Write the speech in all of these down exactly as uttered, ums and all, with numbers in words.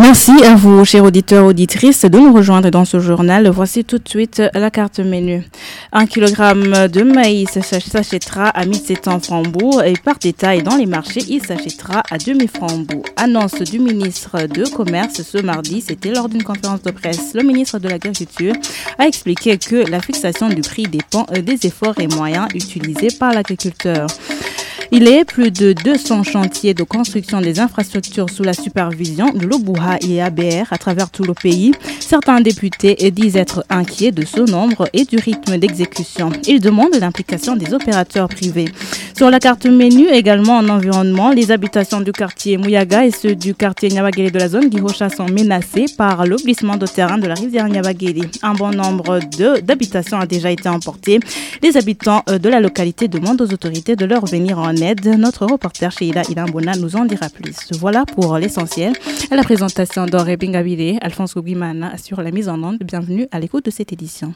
Merci à vous, chers auditeurs, auditrices, de nous rejoindre dans ce journal. Voici tout de suite la carte menu. Un kilogramme de maïs s'achètera à mille sept cents francs et par détail dans les marchés, il s'achètera à deux mille francs. Annonce du ministre de Commerce ce mardi, c'était lors d'une conférence de presse. Le ministre de l'Agriculture a expliqué que la fixation du prix dépend des efforts et moyens utilisés par l'agriculteur. Il y a plus de deux cents chantiers de construction des infrastructures sous la supervision de l'Obouha et A B R à travers tout le pays. Certains députés disent être inquiets de ce nombre et du rythme d'exécution. Ils demandent l'implication des opérateurs privés. Sur la carte menu, également en environnement, les habitations du quartier Mouyaga et ceux du quartier Nyabagélé de la zone Gihocha sont menacés par le glissement de terrain de la rivière Nyabagélé. Un bon nombre de, d'habitations a déjà été emporté. Les habitants de la localité demandent aux autorités de leur venir en aide. Notre reporter Sheila Ilambona nous en dira plus. Voilà pour l'essentiel. À la présentation d'Oré Bingabile, Alphonse Gouguimana assure la mise en onde. Bienvenue à l'écoute de cette édition.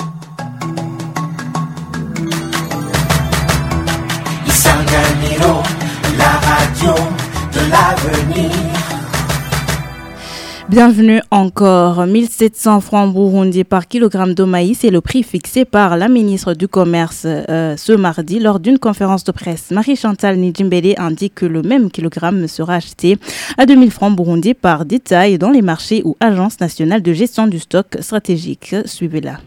Isanganiro, la radio de l'avenir. Bienvenue encore. mille sept cents francs burundais par kilogramme de maïs est le prix fixé par la ministre du Commerce euh, ce mardi lors d'une conférence de presse. Marie-Chantal Nijimbele indique que le même kilogramme sera acheté à deux mille francs burundais par détail dans les marchés ou agences nationales de gestion du stock stratégique. Suivez-la.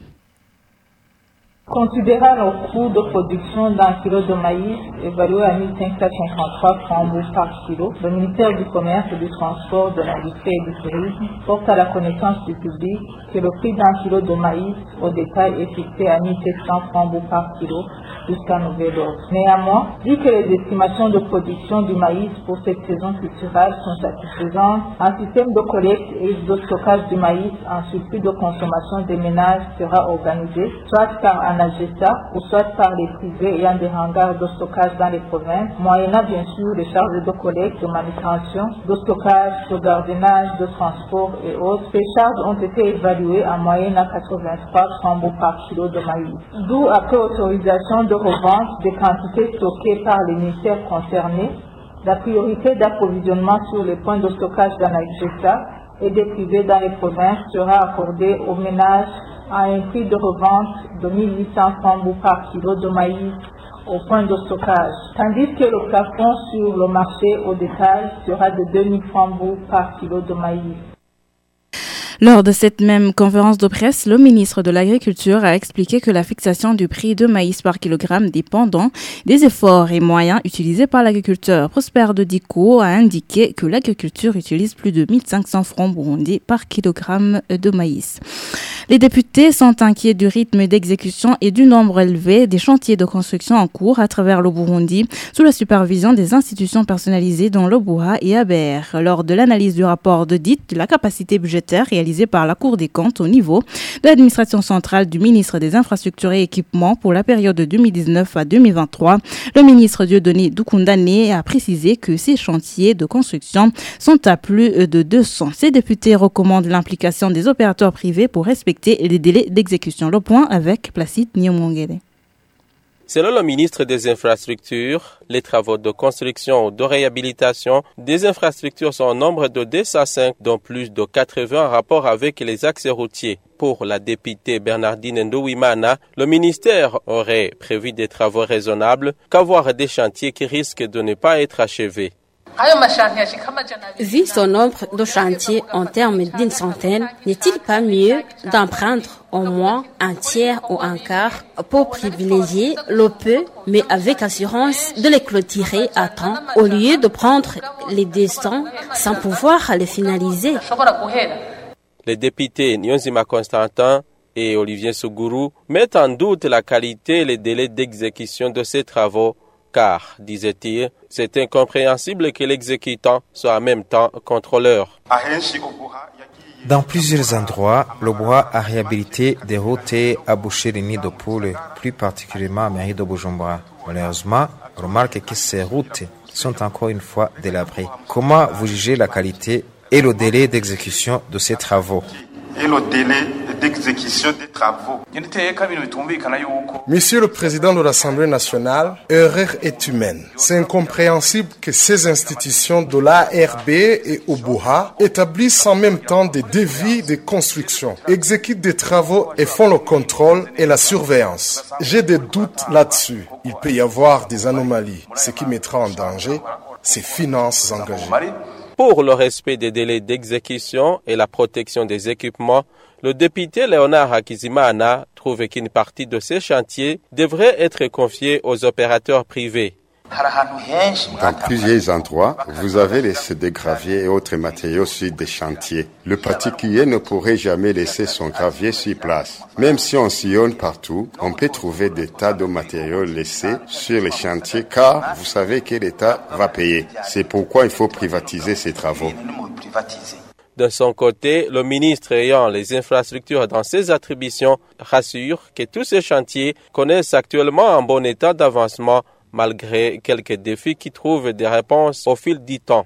Considérant le coût de production d'un kilo de maïs évalué à mille cinq cent cinquante-trois francs par kilo, le ministère du Commerce, du Transport, de l'Industrie et du Tourisme porte à la connaissance du public que le prix d'un kilo de maïs au détail est fixé à mille sept cents francs par kilo jusqu'à nouvel ordre. Néanmoins, vu que les estimations de production du maïs pour cette saison culturelle sont satisfaisantes, un système de collecte et de stockage du maïs en surplus de consommation des ménages sera organisé, soit par un Agesta ou soit par les privés ayant des hangars de stockage dans les provinces, moyennant bien sûr les charges de collecte, de manutention, de stockage, de gardiennage, de transport et autres. Ces charges ont été évaluées en moyenne à quatre-vingt-trois francs par kilo de maïs. D'où, après autorisation de revente des quantités stockées par les ministères concernés, la priorité d'approvisionnement sur les points de stockage dans l'Agesta et des privés dans les provinces sera accordée aux ménages à un prix de revente de mille huit cents francs par kilo de maïs au point de stockage, tandis que le plafond sur le marché au détail sera de deux mille francs par kilo de maïs. Lors de cette même conférence de presse, le ministre de l'Agriculture a expliqué que la fixation du prix de maïs par kilogramme dépend donc des efforts et moyens utilisés par l'agriculteur. Prosper Dodico a indiqué que l'agriculture utilise plus de mille cinq cents francs burundais par kilogramme de maïs. Les députés sont inquiets du rythme d'exécution et du nombre élevé des chantiers de construction en cours à travers le Burundi sous la supervision des institutions personnalisées dont l'Obouha et A B R. Lors de l'analyse du rapport d'audit de la capacité budgétaire réalisée par la Cour des comptes au niveau de l'administration centrale du ministre des Infrastructures et Équipements pour la période de deux mille dix-neuf à deux mille vingt-trois, le ministre Dieudonné Doukoundane a précisé que ces chantiers de construction sont à plus de deux cents. Ces députés recommandent l'implication des opérateurs privés pour respecter les délais d'exécution. Le point avec Placide Nyomongele. Selon le ministre des Infrastructures, les travaux de construction ou de réhabilitation des infrastructures sont au nombre de deux cent cinq, dont plus de quatre-vingts en rapport avec les axes routiers. Pour la députée Bernardine Ndouimana, le ministère aurait prévu des travaux raisonnables qu'avoir des chantiers qui risquent de ne pas être achevés. Vu son nombre de chantiers en termes d'une centaine, n'est-il pas mieux d'en prendre au moins un tiers ou un quart pour privilégier le peu, mais avec assurance de les clôturer à temps, au lieu de prendre les deux cents sans pouvoir les finaliser? Les députés Nyonzima Constantin et Olivier Sougourou mettent en doute la qualité et les délais d'exécution de ces travaux. Car, disait-il, c'est incompréhensible que l'exécutant soit en même temps contrôleur. Dans plusieurs endroits, le bois a réhabilité des routes et a bouché les nids de poules, plus particulièrement à mairie de Bujumbura. Malheureusement, remarque que ces routes sont encore une fois délabrées. Comment vous jugez la qualité et le délai d'exécution de ces travaux? le délai d'exécution des travaux. Monsieur le Président de l'Assemblée nationale, erreur est humaine. C'est incompréhensible que ces institutions de l'A R B et Obuha établissent en même temps des devis de construction, exécutent des travaux et font le contrôle et la surveillance. J'ai des doutes là-dessus. Il peut y avoir des anomalies, ce qui mettra en danger ces finances engagées. Pour le respect des délais d'exécution et la protection des équipements, le député Léonard Hakizimana trouve qu'une partie de ces chantiers devrait être confiée aux opérateurs privés. Dans plusieurs endroits, vous avez laissé des graviers et autres matériaux sur des chantiers. Le particulier ne pourrait jamais laisser son gravier sur place. Même si on sillonne partout, on peut trouver des tas de matériaux laissés sur les chantiers car vous savez que l'État va payer. C'est pourquoi il faut privatiser ces travaux. De son côté, le ministre ayant les infrastructures dans ses attributions rassure que tous ces chantiers connaissent actuellement un bon état d'avancement malgré quelques défis qui trouvent des réponses au fil du temps.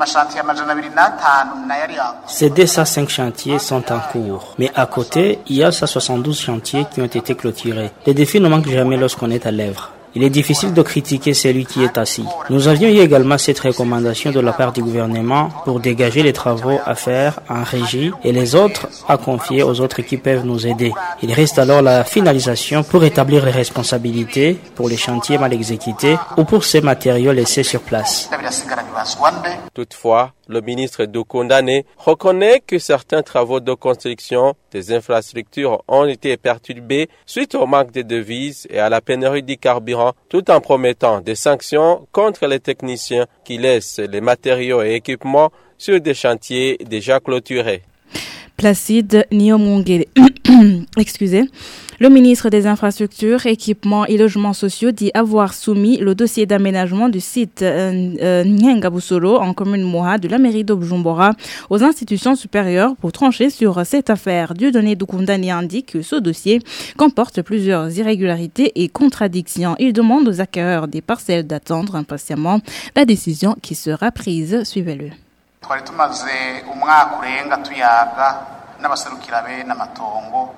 Ces deux cent cinq chantiers sont en cours, mais à côté, il y a cent soixante-douze chantiers qui ont été clôturés. Les défis ne manquent jamais lorsqu'on est à l'œuvre. Il est difficile de critiquer celui qui est assis. Nous avions eu également cette recommandation de la part du gouvernement pour dégager les travaux à faire en régie et les autres à confier aux autres qui peuvent nous aider. Il reste alors la finalisation pour établir les responsabilités pour les chantiers mal exécutés ou pour ces matériaux laissés sur place. Toutefois, le ministre Doukoundane reconnaît que certains travaux de construction des infrastructures ont été perturbés suite au manque de devises et à la pénurie du carburant, tout en promettant des sanctions contre les techniciens qui laissent les matériaux et équipements sur des chantiers déjà clôturés. Placide Niomongele, excusez, le ministre des Infrastructures, Équipements et Logements sociaux dit avoir soumis le dossier d'aménagement du site euh, euh, Nyangabusolo en commune Moha de la mairie de Bujumbura aux institutions supérieures pour trancher sur cette affaire. Dieudonné Doukoundane indique que ce dossier comporte plusieurs irrégularités et contradictions. Il demande aux acquéreurs des parcelles d'attendre impatiemment la décision qui sera prise. Suivez-le. twari tumaze umwaka urenga tuyaga n'abaserukira bene amatongo.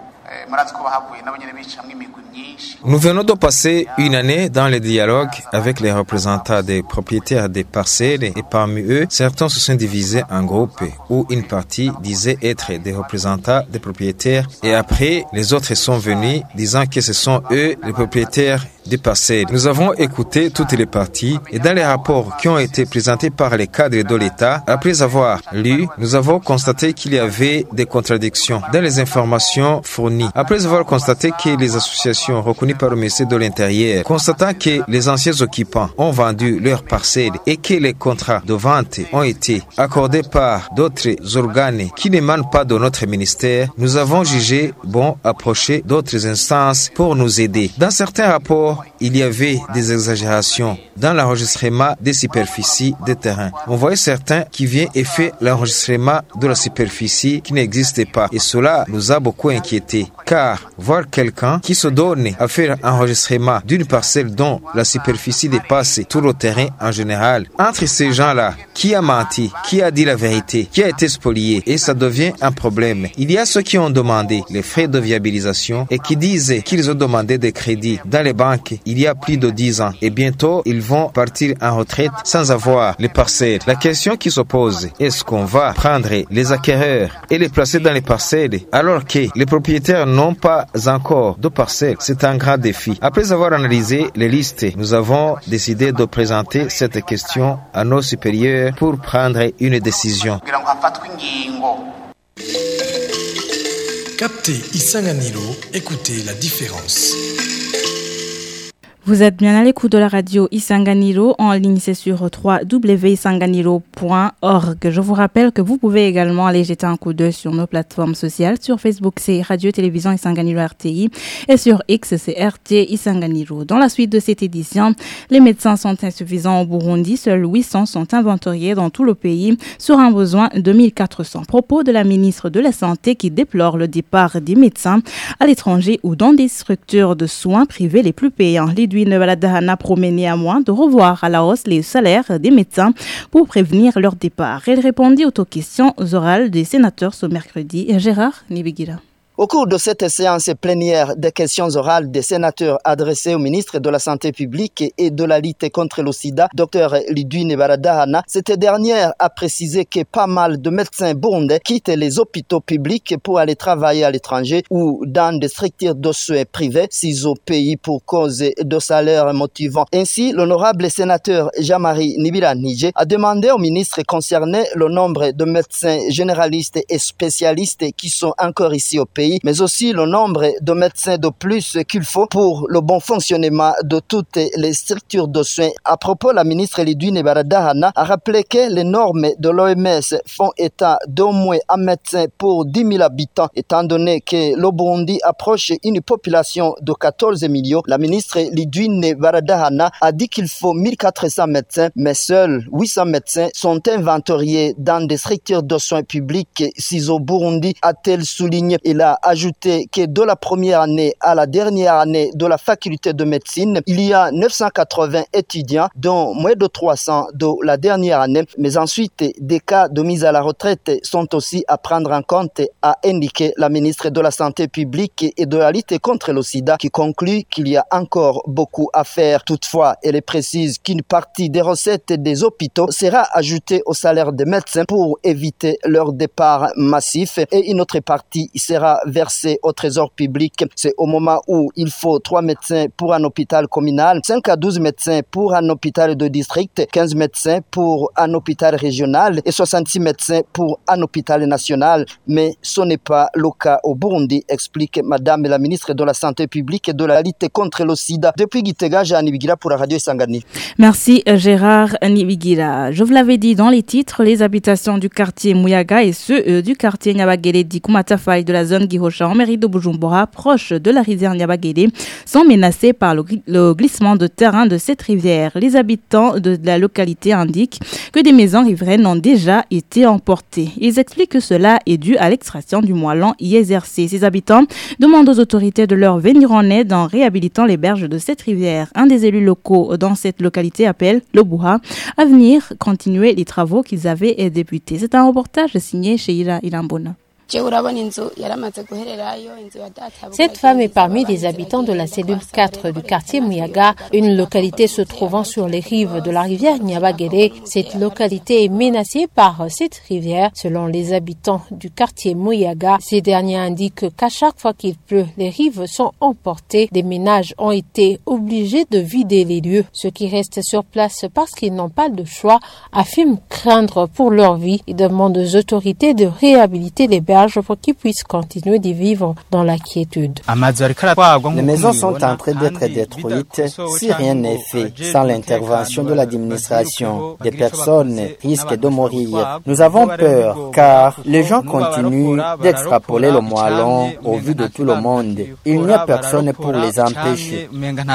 Nous venons de passer une année dans les dialogues avec les représentants des propriétaires des parcelles et parmi eux, certains se sont divisés en groupes où une partie disait être des représentants des propriétaires et après les autres sont venus disant que ce sont eux les propriétaires des parcelles. Nous avons écouté toutes les parties et dans les rapports qui ont été présentés par les cadres de l'État, après avoir lu, nous avons constaté qu'il y avait des contradictions dans les informations fournies. Après avoir constaté que les associations reconnues par le ministère de l'Intérieur, constatant que les anciens occupants ont vendu leurs parcelles et que les contrats de vente ont été accordés par d'autres organes qui n'émanent pas de notre ministère, nous avons jugé bon approcher d'autres instances pour nous aider. Dans certains rapports, il y avait des exagérations dans l'enregistrement des superficies des terrains. On voyait certains qui viennent et fait l'enregistrement de la superficie qui n'existait pas. Et cela nous a beaucoup inquiétés. Car voir quelqu'un qui se donne à faire un enregistrement d'une parcelle dont la superficie dépasse tout le terrain en général, entre ces gens-là, qui a menti, qui a dit la vérité, qui a été spolié, et ça devient un problème. Il y a ceux qui ont demandé les frais de viabilisation et qui disent qu'ils ont demandé des crédits dans les banques il y a plus de dix ans et bientôt ils vont partir en retraite sans avoir les parcelles. La question qui se pose, est-ce qu'on va prendre les acquéreurs et les placer dans les parcelles alors que les propriétaires n'ont pas encore de parcelles? C'est un grand défi. Après avoir analysé les listes, nous avons décidé de présenter cette question à nos supérieurs pour prendre une décision. Captez Isanganiro, écoutez la différence. Vous êtes bien à l'écoute de la radio Isanganiro. En ligne, c'est sur w w w point isanganiro point org. Je vous rappelle que vous pouvez également aller jeter un coup d'œil sur nos plateformes sociales. Sur Facebook, c'est Radio-Télévision Isanganiro R T I. Et sur X, c'est R T Isanganiro. Dans la suite de cette édition, les médecins sont insuffisants au Burundi. Seuls huit cents sont inventoriés dans tout le pays sur un besoin de mille quatre cents. Propos de la ministre de la Santé qui déplore le départ des médecins à l'étranger ou dans des structures de soins privées les plus payantes. L'Éduit Lidwine Baladahana promet néanmoins de revoir à la hausse les salaires des médecins pour prévenir leur départ. Elle répondit aux questions orales des sénateurs ce mercredi. Gérard Nibigira. Au cours de cette séance plénière des questions orales des sénateurs adressées au ministre de la Santé publique et de la lutte contre le sida, Dr Lidwine Baladahana, cette dernière a précisé que pas mal de médecins burundais quittent les hôpitaux publics pour aller travailler à l'étranger ou dans des structures de soins privés, si au pays pour cause de salaires motivants. Ainsi, l'honorable sénateur Jean-Marie Nibiranije a demandé au ministre concerné le nombre de médecins généralistes et spécialistes qui sont encore ici au pays, mais aussi le nombre de médecins de plus qu'il faut pour le bon fonctionnement de toutes les structures de soins. À propos, la ministre Lidwine Baladahana a rappelé que les normes de l'O M S font état d'au moins un médecin pour dix mille habitants. Étant donné que le Burundi approche une population de quatorze millions, la ministre Lidwine Baladahana a dit qu'il faut mille quatre cents médecins, mais seuls huit cents médecins sont inventoriés dans des structures de soins publics si au Burundi, a-t-elle souligné. Il a ajouté que de la première année à la dernière année de la faculté de médecine, il y a neuf cent quatre-vingts étudiants, dont moins de trois cents de la dernière année. Mais ensuite, des cas de mise à la retraite sont aussi à prendre en compte, a indiqué la ministre de la Santé publique et de la lutte contre le sida, qui conclut qu'il y a encore beaucoup à faire. Toutefois, elle précise qu'une partie des recettes des hôpitaux sera ajoutée au salaire des médecins pour éviter leur départ massif et une autre partie sera versé au trésor public. C'est au moment où il faut trois médecins pour un hôpital communal, cinq à douze médecins pour un hôpital de district, quinze médecins pour un hôpital régional et soixante-six médecins pour un hôpital national. Mais ce n'est pas le cas au Burundi, explique Madame la ministre de la Santé publique et de la lutte contre le sida. Depuis Gitega, Jean Nibigira pour la radio Sangani. Merci Gérard Nibigira. Je vous l'avais dit dans les titres, les habitations du quartier Muyaga et ceux euh, du quartier Nyabagere d'Ikumatafai de la zone Gihocha en mairie de Bujumbura, proche de la rivière Nyabagere, sont menacés par le, le glissement de terrain de cette rivière. Les habitants de la localité indiquent que des maisons riveraines ont déjà été emportées. Ils expliquent que cela est dû à l'extraction du moellon y exercé. Ces habitants demandent aux autorités de leur venir en aide en réhabilitant les berges de cette rivière. Un des élus locaux dans cette localité appelle le Bouha à venir continuer les travaux qu'ils avaient débutés. C'est un reportage signé chez Ira Ilambona. Cette femme est parmi les habitants de la cellule quatre du quartier Muyaga, une localité se trouvant sur les rives de la rivière Nyabagere. Cette localité est menacée par cette rivière. Selon les habitants du quartier Muyaga, ces derniers indiquent qu'à chaque fois qu'il pleut, les rives sont emportées. Des ménages ont été obligés de vider les lieux. Ceux qui restent sur place parce qu'ils n'ont pas de choix affirment craindre pour leur vie. Ils demandent aux autorités de réhabiliter les berges pour qu'ils puissent continuer de vivre dans la quiétude. Les maisons sont en train d'être détruites si rien n'est fait. Sans l'intervention de l'administration, des personnes risquent de mourir. Nous avons peur car les gens continuent d'extrapoler le moellon au vu de tout le monde. Il n'y a personne pour les empêcher.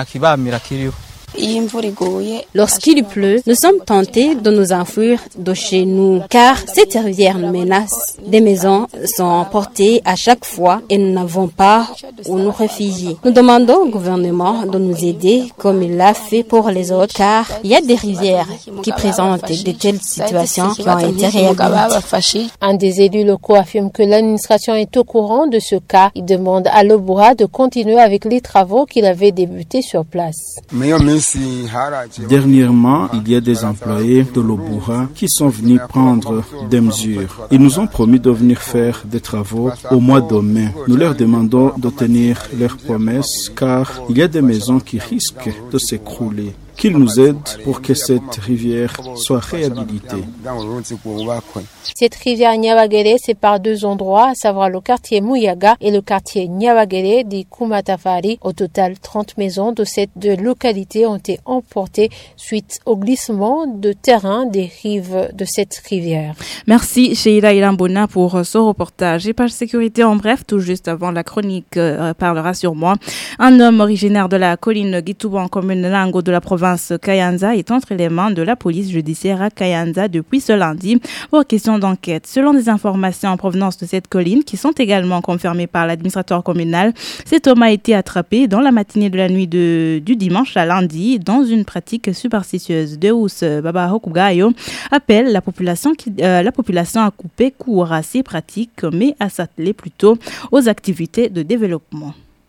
Lorsqu'il pleut, nous sommes tentés de nous enfuir de chez nous, car cette rivière nous menace. Des maisons sont emportées à chaque fois et nous n'avons pas où nous réfugier. Nous demandons au gouvernement de nous aider comme il l'a fait pour les autres, car il y a des rivières qui présentent de telles situations qui ont été réhabilitées. Un des élus locaux affirme que l'administration est au courant de ce cas. Il demande à l'Obura de continuer avec les travaux qu'il avait débutés sur place. Dernièrement, il y a des employés de l'Obura qui sont venus prendre des mesures. Ils nous ont promis de venir faire des travaux au mois de mai. Nous leur demandons de tenir leurs promesses car il y a des maisons qui risquent de s'écrouler. Qu'ils nous aident pour que cette rivière soit réhabilitée. Cette rivière Nyabagere sépare deux endroits, à savoir le quartier Muyaga et le quartier Nyabagere d'Ikumatafari. Au total, trente maisons de cette deux localités ont été emportées suite au glissement de terrain des rives de cette rivière. Merci Sheila Ilambona pour ce reportage. Et page sécurité en bref, tout juste avant la chronique euh, parlera sur moi. Un homme originaire de la colline Gitouba en commune Lango de la province province Kayanza est entre les mains de la police judiciaire à Kayanza depuis ce lundi pour question d'enquête. Selon des informations en provenance de cette colline qui sont également confirmées par l'administrateur communal, cet homme a été attrapé dans la matinée de la nuit de, du dimanche à lundi dans une pratique superstitieuse. Deus Baba Hokugayo appelle la population, qui, euh, la population à couper court à ces pratiques mais à s'atteler plutôt aux activités de développement.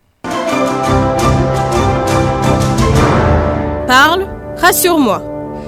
Parle, rassure-moi.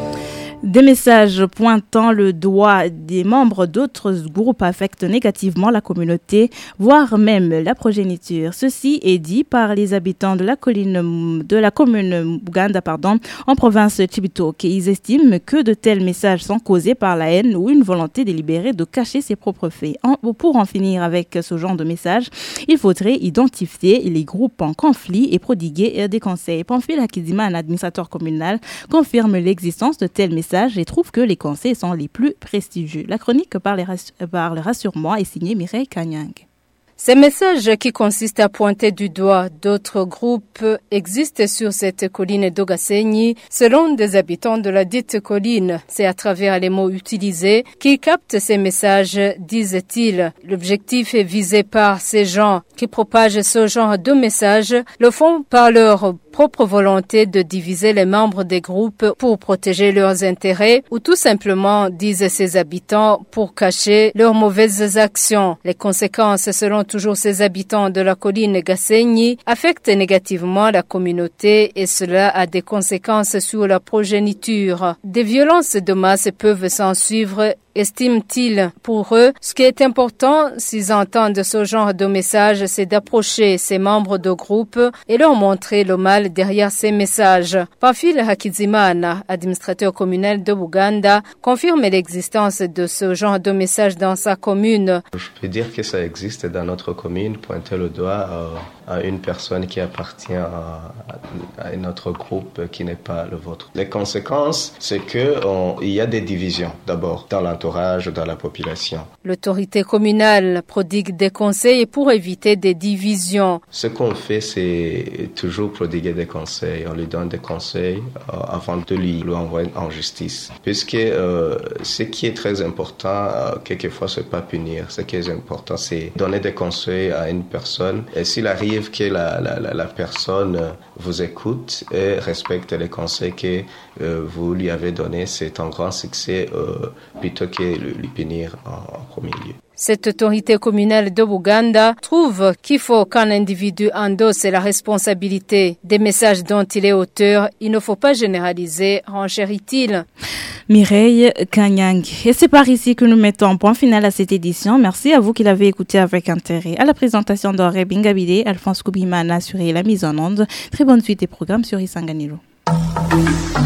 Des messages pointant le doigt des membres d'autres groupes affectent négativement la communauté, voire même la progéniture. Ceci est dit par les habitants de la colline de la commune Buganda, pardon, en province Chibitoke. Ils estiment que de tels messages sont causés par la haine ou une volonté délibérée de cacher ses propres faits. En, pour en finir avec ce genre de messages, il faudrait identifier les groupes en conflit et prodiguer des conseils. Pamphile Hakizima, un administrateur communal, confirme l'existence de tels messages et trouve que les conseils sont les plus prestigieux. La chronique par, les rass- par le rassurement est signée Mireille Kanyang. Ces messages qui consistent à pointer du doigt d'autres groupes existent sur cette colline d'Ogasenyi selon des habitants de la dite colline. C'est à travers les mots utilisés qu'ils captent ces messages, disent-ils. L'objectif est visé par ces gens qui propagent ce genre de messages, le font par leur propre volonté de diviser les membres des groupes pour protéger leurs intérêts ou tout simplement, disent ces habitants, pour cacher leurs mauvaises actions. Les conséquences, selon toujours ces habitants de la colline Gasenyi, affectent négativement la communauté et cela a des conséquences sur la progéniture. Des violences de masse peuvent s'en suivre, estiment-ils. Pour eux, ce qui est important, s'ils entendent ce genre de message, c'est d'approcher ces membres de groupe et leur montrer le mal derrière ces messages. Pamphile Hakizimana, administrateur communal de Buganda, confirme l'existence de ce genre de message dans sa commune. Je peux dire que ça existe dans notre commune, pointer le doigt euh, à une personne qui appartient à, à un autre groupe qui n'est pas le vôtre. Les conséquences, c'est qu'il y a des divisions d'abord dans l'entourage, dans la population. L'autorité communale prodigue des conseils pour éviter des divisions. Ce qu'on fait, c'est toujours prodiguer des conseils. On lui donne des conseils euh, avant de lui, lui envoyer en justice. Puisque euh, ce qui est très important, euh, quelquefois, c'est pas punir. Ce qui est important, c'est donner des conseils à une personne. Et s'il arrive que la, la, la, la personne vous écoute et respecte les conseils que euh, vous lui avez donnés, c'est un grand succès euh, plutôt que lui punir en, en premier lieu. Cette autorité communale de Buganda trouve qu'il faut qu'un individu endosse la responsabilité des messages dont il est auteur. Il ne faut pas généraliser, renchérit-il. Mireille Kanyang. Et c'est par ici que nous mettons un point final à cette édition. Merci à vous qui l'avez écouté avec intérêt. À la présentation d'Auré Bingabide, Alphonse Koubimana a assuré la mise en onde. Très bonne suite des programmes sur Isanganiro.